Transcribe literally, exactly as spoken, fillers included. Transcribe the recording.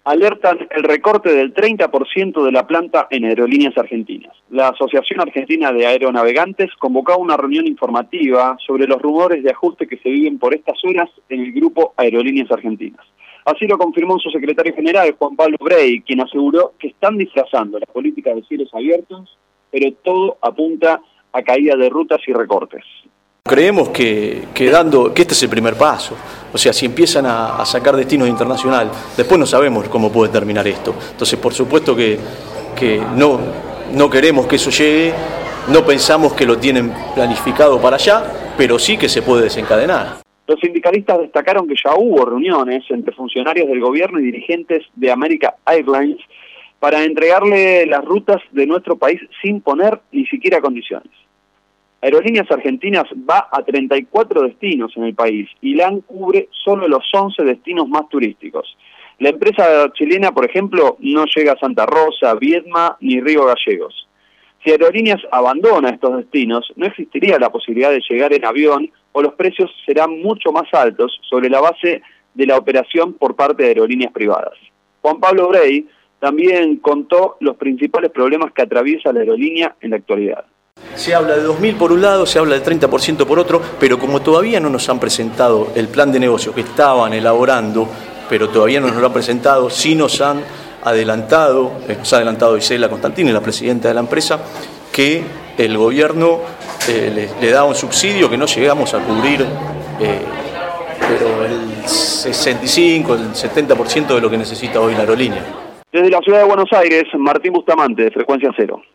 Alertan el recorte del treinta por ciento de la planta en Aerolíneas Argentinas. La Asociación Argentina de Aeronavegantes convocó una reunión informativa sobre los rumores de ajuste que se viven por estas horas en el grupo Aerolíneas Argentinas. Así lo confirmó su secretario general, Juan Pablo Brey, quien aseguró que están disfrazando la política de cielos abiertos, pero todo apunta a caída de rutas y recortes. Creemos que, que, dando, que este es el primer paso, o sea, si empiezan a, a sacar destinos internacionales, después no sabemos cómo puede terminar esto. Entonces, por supuesto que, que no, no queremos que eso llegue, no pensamos que lo tienen planificado para allá, pero sí que se puede desencadenar. Los sindicalistas destacaron que ya hubo reuniones entre funcionarios del gobierno y dirigentes de American Airlines para entregarle las rutas de nuestro país sin poner ni siquiera condiciones. Aerolíneas Argentinas va a treinta y cuatro destinos en el país y LAN cubre solo los once destinos más turísticos. La empresa chilena, por ejemplo, no llega a Santa Rosa, Viedma ni Río Gallegos. Si Aerolíneas abandona estos destinos, no existiría la posibilidad de llegar en avión o los precios serán mucho más altos sobre la base de la operación por parte de aerolíneas privadas. Juan Pablo Brey también contó los principales problemas que atraviesa la aerolínea en la actualidad. Se habla de dos mil por un lado, se habla del treinta por ciento por otro, pero como todavía no nos han presentado el plan de negocio que estaban elaborando, pero todavía no nos lo han presentado, sí nos han adelantado, nos ha adelantado Isela Constantini, la presidenta de la empresa, que el gobierno eh, le, le da un subsidio que no llegamos a cubrir, eh, pero el sesenta y cinco, el setenta por ciento de lo que necesita hoy la aerolínea. Desde la ciudad de Buenos Aires, Martín Bustamante, de Frecuencia Cero.